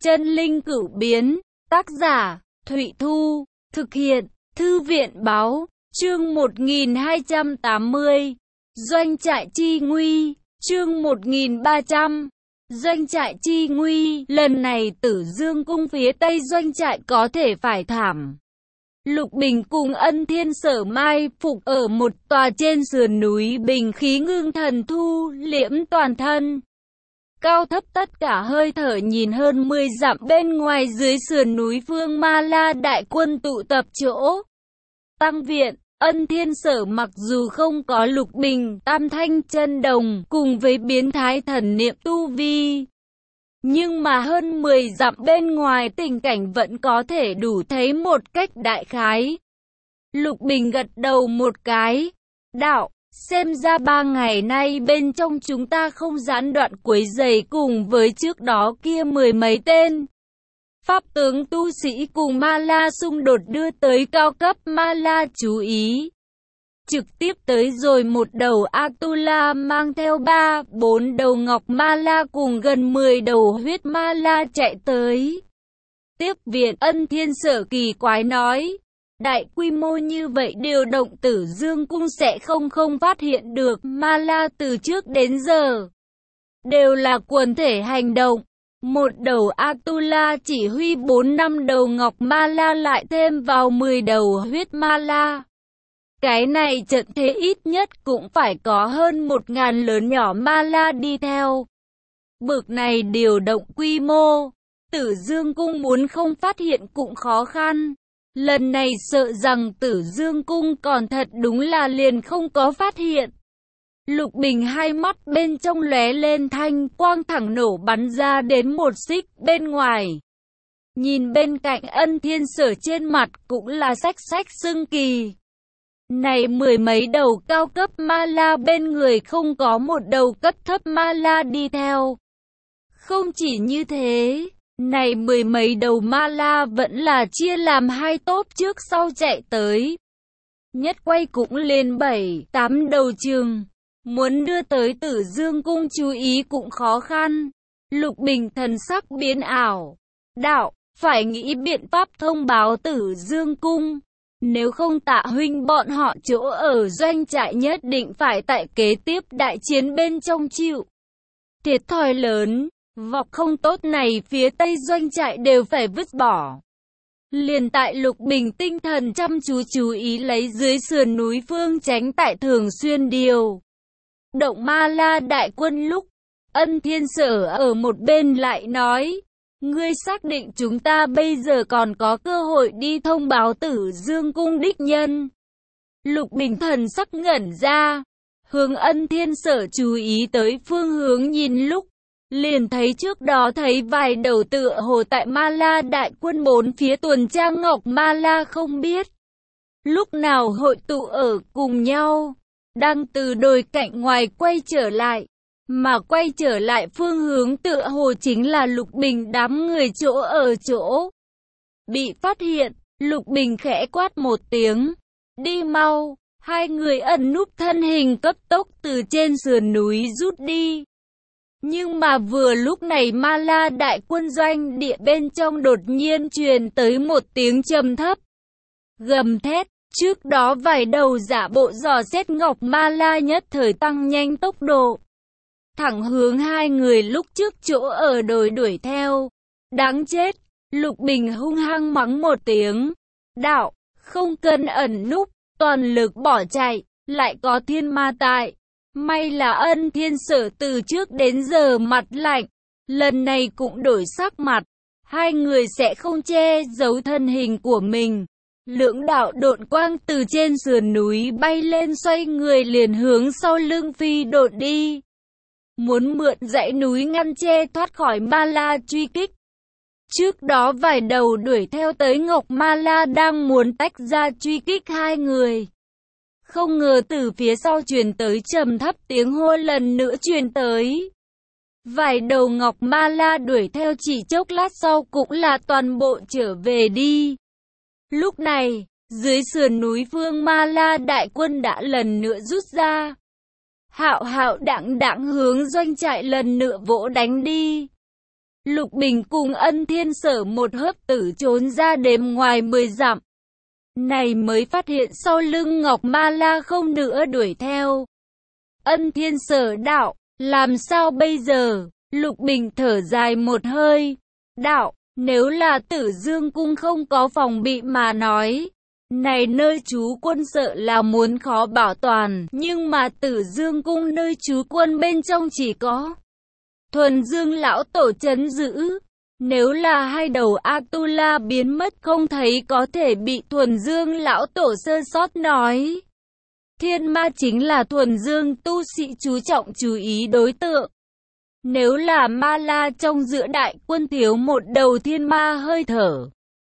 Chân linh cửu biến, tác giả, Thụy Thu, thực hiện, Thư viện báo, chương 1280, Doanh trại chi nguy, chương 1300, Doanh trại chi nguy, lần này Tử Dương cung phía tây doanh trại có thể phải thảm. Lục Bình cùng Ân Thiên Sở mai phục ở một tòa trên sườn núi, bình khí ngưng thần thu liễm toàn thân. Cao thấp tất cả hơi thở nhìn hơn 10 dặm bên ngoài dưới sườn núi Vương Ma La đại quân tụ tập chỗ. Tăng viện, Ân Thiên Sở mặc dù không có Lục Bình, Tam Thanh Chân Đồng cùng với biến thái thần niệm tu vi, nhưng mà hơn 10 dặm bên ngoài tình cảnh vẫn có thể đủ thấy một cách đại khái. Lục Bình gật đầu một cái, đạo, xem ra 3 ngày nay bên trong chúng ta không gián đoạn quấy rầy cùng với trước đó kia 10 mấy tên pháp tướng tu sĩ cùng Ma La xung đột đưa tới cao cấp Ma La chú ý. Trực tiếp tới rồi một đầu Atula mang theo 3-4 đầu ngọc Ma La cùng gần 10 đầu huyết Ma La chạy tới. Tiếp viện, Ân Thiên Sở kỳ quái nói, đại quy mô như vậy điều động Tử Dương cung sẽ không phát hiện được. Ma La từ trước đến giờ đều là quần thể hành động. Một đầu Atula chỉ huy 4-5 đầu ngọc Ma La lại thêm vào 10 đầu huyết Ma La. Cái này trận thế ít nhất cũng phải có hơn 1000 lớn nhỏ Ma La đi theo. Bực này điều động quy mô, Tử Dương cung muốn không phát hiện cũng khó khăn. Lần này sợ rằng Tử Dương cung còn thật đúng là liền không có phát hiện. Lục Bình hai mắt bên trong lóe lên thanh quang thẳng nổ bắn ra đến một xích bên ngoài. Nhìn bên cạnh Ân Thiên Sở trên mặt cũng là xách sưng kỳ. Này 10 mấy đầu cao cấp Ma La bên người không có một đầu cấp thấp Ma La đi theo. Không chỉ như thế, này 10 mấy đầu Ma La vẫn là chia làm hai tốp trước sau chạy tới. Nhất quay cũng lên 7-8 đầu trường. Muốn đưa tới Tử Dương cung chú ý cũng khó khăn. Lục Bình thần sắc biến ảo. Đạo, phải nghĩ biện pháp thông báo Tử Dương cung. Nếu không Tạ huynh bọn họ chỗ ở doanh trại nhất định phải tại kế tiếp đại chiến bên trong chịu thiệt thòi lớn. Vọc không tốt này phía tây doanh trại đều phải vứt bỏ. Liền tại Lục Bình tinh thần chăm chú ý lấy dưới sườn núi phương tránh tại thường xuyên điều động Ma La đại quân lúc, Ân Thiên Sở ở một bên lại nói, ngươi xác định chúng ta bây giờ còn có cơ hội đi thông báo Tử Dương cung đích nhân. Lục Bình thần sắc ngẩn ra, hướng Ân Thiên Sở chú ý tới phương hướng nhìn lúc, liền thấy trước đó thấy vài đầu tựa hồ tại Ma La đại quân bốn phía tuần tra ngọc Ma La không biết lúc nào hội tụ ở cùng nhau, đang từ đồi cạnh ngoài quay trở lại, mà quay trở lại phương hướng tựa hồ chính là Lục Bình đám người chỗ ở chỗ bị phát hiện. Lục Bình khẽ quát một tiếng, đi mau. Hai người ẩn núp thân hình cấp tốc từ trên sườn núi rút đi. Nhưng mà vừa lúc này Ma La đại quân doanh địa bên trong đột nhiên truyền tới một tiếng trầm thấp gầm thét. Trước đó vài đầu giả bộ dò xét ngọc Ma La nhất thời tăng nhanh tốc độ, thẳng hướng hai người lúc trước chỗ ở đồi đuổi theo. Đáng chết! Lục Bình hung hăng mắng một tiếng. Đạo, không cần ẩn núp, toàn lực bỏ chạy, lại có thiên ma tại. May là Ân Thiên Sở từ trước đến giờ mặt lạnh, lần này cũng đổi sắc mặt. Hai người sẽ không che giấu thân hình của mình. Lưỡng đạo độn quang từ trên sườn núi bay lên, xoay người liền hướng sau lưng phi độn đi. Muốn mượn dãy núi ngăn che thoát khỏi Ma La truy kích. Trước đó vài đầu đuổi theo tới ngọc Ma La đang muốn tách ra truy kích hai người. Không ngờ từ phía sau truyền tới trầm thấp tiếng hô lần nữa truyền tới. Vài đầu ngọc Ma La đuổi theo chỉ chốc lát sau cũng là toàn bộ trở về đi. Lúc này, dưới sườn núi Vương Ma La đại quân đã lần nữa rút ra. Hạo hạo đãng đãng hướng doanh trại lần nữa vỗ đánh đi. Lục Bình cùng Ân Thiên Sở một hớp tử trốn ra đêm ngoài 10 dặm. Này mới phát hiện sau lưng Ngọc Ma La không nữa đuổi theo. Ân Thiên Sở đạo, làm sao bây giờ? Lục Bình thở dài một hơi. Đạo, nếu là Tử Dương Cung không có phòng bị mà nói, này nơi trú quân sợ là muốn khó bảo toàn, nhưng mà Tử Dương Cung nơi trú quân bên trong chỉ có Thuần Dương lão tổ trấn giữ. Nếu là hai đầu Atula biến mất không thấy có thể bị Thuần Dương lão tổ sơ sót nói. Thiên ma chính là Thuần Dương tu sĩ chú trọng chú ý đối tượng. Nếu là ma la trong giữa đại quân thiếu một đầu thiên ma hơi thở,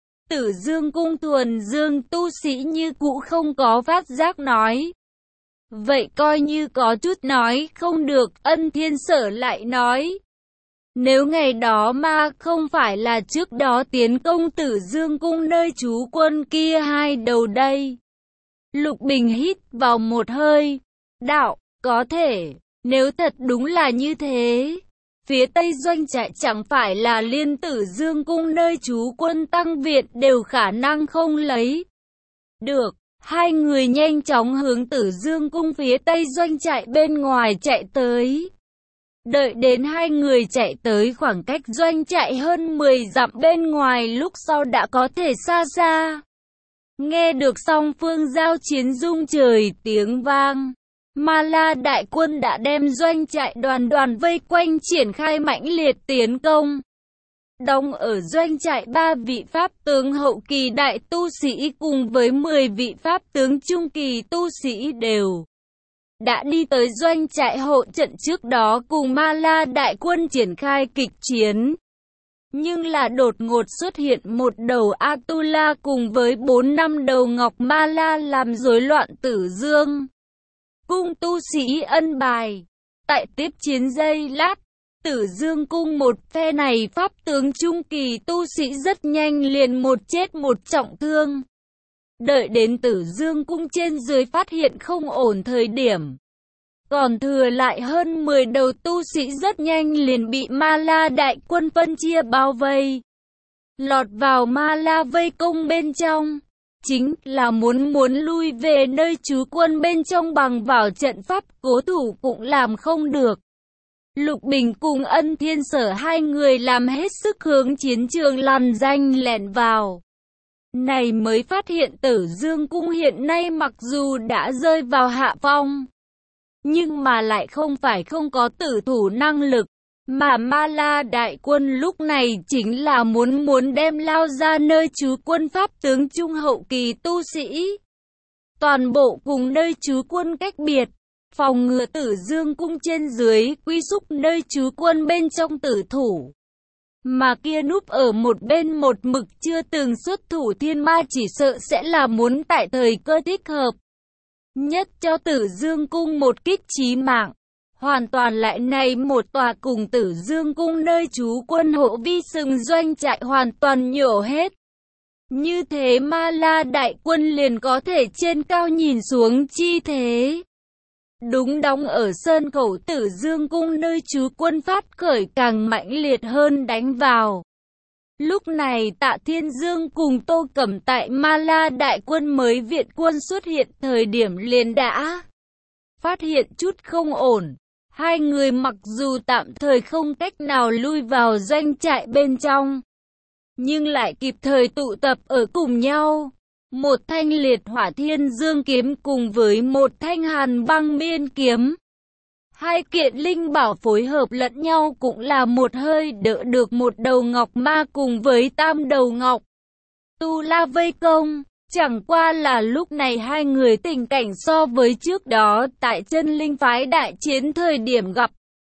Tử Dương Cung Thuần Dương tu sĩ như cũ không có phát giác nói. Vậy coi như có chút nói không được. Ân Thiên Sở lại nói, nếu ngày đó ma không phải là trước đó tiến công Tử Dương Cung nơi trú quân kia hai đầu đây. Lục Bình hít vào một hơi. Đạo, có thể, nếu thật đúng là như thế, phía Tây doanh trại chẳng phải là liên Tử Dương Cung nơi trú quân tăng viện đều khả năng không lấy được. Hai người nhanh chóng hướng Tử Dương Cung phía Tây doanh trại bên ngoài chạy tới. Đợi đến hai người chạy tới khoảng cách doanh trại hơn 10 dặm bên ngoài lúc sau đã có thể xa xa nghe được song phương giao chiến rung trời tiếng vang. Ma La đại quân đã đem doanh trại đoàn đoàn vây quanh triển khai mãnh liệt tiến công. Đóng ở doanh trại 3 vị pháp tướng hậu kỳ đại tu sĩ cùng với 10 vị pháp tướng trung kỳ tu sĩ đều đã đi tới doanh trại hộ trận trước đó cùng Ma La đại quân triển khai kịch chiến. Nhưng là đột ngột xuất hiện một đầu Atula cùng với 4-5 đầu Ngọc Ma La làm rối loạn Tử Dương Cung tu sĩ ân bài. Tại tiếp chiến giây lát, Tử Dương Cung một phe này pháp tướng trung kỳ tu sĩ rất nhanh liền một chết một trọng thương. Đợi đến Tử Dương Cung trên dưới phát hiện không ổn thời điểm, còn thừa lại hơn 10 đầu tu sĩ rất nhanh liền bị Ma La đại quân phân chia bao vây. Lọt vào Ma La vây công bên trong, chính là muốn lui về nơi trú quân bên trong bằng vào trận pháp cố thủ cũng làm không được. Lục Bình cùng Ân Thiên Sở hai người làm hết sức hướng chiến trường lằn danh lẻn vào. Này mới phát hiện Tử Dương Cung hiện nay mặc dù đã rơi vào hạ phong, nhưng mà lại không phải không có tử thủ năng lực, mà Ma La đại quân lúc này chính là muốn đem lao ra nơi trú quân pháp tướng trung hậu kỳ tu sĩ. Toàn bộ cùng nơi trú quân cách biệt, phòng ngừa Tử Dương Cung trên dưới quy xúc nơi trú quân bên trong tử thủ. Mà kia núp ở một bên một mực chưa từng xuất thủ thiên ma chỉ sợ sẽ là muốn tại thời cơ thích hợp nhất cho Tử Dương Cung một kích chí mạng. Hoàn toàn lại này một tòa cùng Tử Dương Cung nơi trú quân hộ vi sừng doanh trại hoàn toàn nhổ hết. Như thế Ma La đại quân liền có thể trên cao nhìn xuống chi thế. Đúng đóng ở sơn khẩu Tử Dương Cung nơi trú quân phát khởi càng mãnh liệt hơn đánh vào. Lúc này Tạ Thiên Dương cùng Tô Cẩm tại Ma La đại quân mới viện quân xuất hiện thời điểm liền đã phát hiện chút không ổn. Hai người mặc dù tạm thời không cách nào lui vào doanh trại bên trong, nhưng lại kịp thời tụ tập ở cùng nhau. Một thanh liệt hỏa thiên dương kiếm cùng với một thanh hàn băng miên kiếm. Hai kiện linh bảo phối hợp lẫn nhau cũng là một hơi đỡ được một đầu ngọc ma cùng với tam đầu ngọc tu la vây công. Chẳng qua là lúc này hai người tình cảnh so với trước đó tại chân linh phái đại chiến thời điểm gặp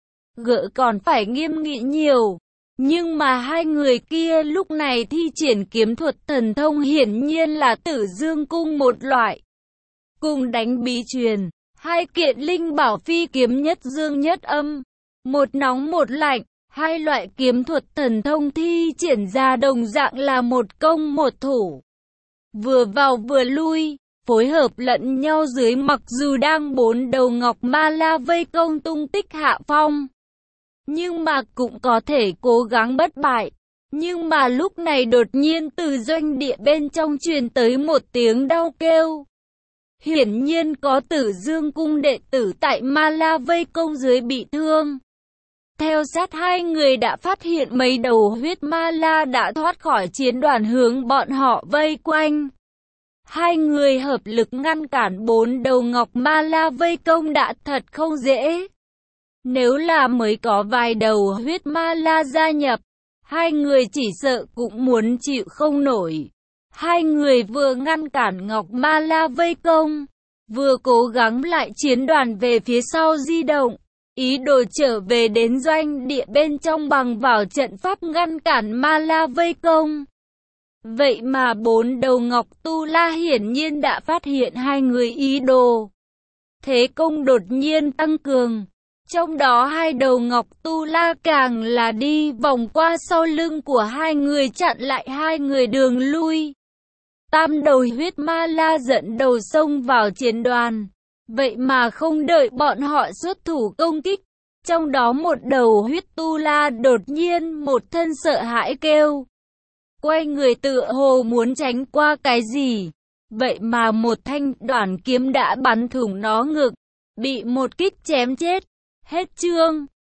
gỡ còn phải nghiêm nghị nhiều. Nhưng mà hai người kia lúc này thi triển kiếm thuật thần thông hiển nhiên là Tử Dương Cung một loại. Cùng đánh bí truyền, hai kiện linh bảo phi kiếm nhất dương nhất âm, một nóng một lạnh, hai loại kiếm thuật thần thông thi triển ra đồng dạng là một công một thủ. Vừa vào vừa lui, phối hợp lẫn nhau dưới mặc dù đang 4 đầu Ngọc Ma La vây công tung tích hạ phong. nhưng mà cũng có thể cố gắng bất bại. Nhưng mà lúc này đột nhiên từ doanh địa bên trong truyền tới một tiếng đau kêu. Hiển nhiên có Tử Dương cung đệ tử tại Ma La vây công dưới bị thương. Theo sát hai người đã phát hiện mấy đầu huyết ma la đã thoát khỏi chiến đoàn hướng bọn họ vây quanh. Hai người hợp lực ngăn cản 4 đầu ngọc ma la vây công đã thật không dễ. Nếu là mới có vài đầu huyết ma la gia nhập, hai người chỉ sợ cũng muốn chịu không nổi. Hai người vừa ngăn cản ngọc ma la vây công, vừa cố gắng lại chiến đoàn về phía sau di động, ý đồ trở về đến doanh địa bên trong bằng vào trận pháp ngăn cản ma la vây công. Vậy mà 4 đầu ngọc tu la hiển nhiên đã phát hiện hai người ý đồ. Thế công đột nhiên tăng cường. Trong đó 2 đầu ngọc tu la càng là đi vòng qua sau lưng của hai người chặn lại hai người đường lui. 3 đầu huyết ma la dẫn đầu xông vào chiến đoàn. Vậy mà không đợi bọn họ xuất thủ công kích. Trong đó một đầu huyết tu la đột nhiên một thân sợ hãi kêu. Quay người tựa hồ muốn tránh qua cái gì. Vậy mà một thanh đoạn kiếm đã bắn thủng nó ngực. Bị một kích chém chết. Hết chương.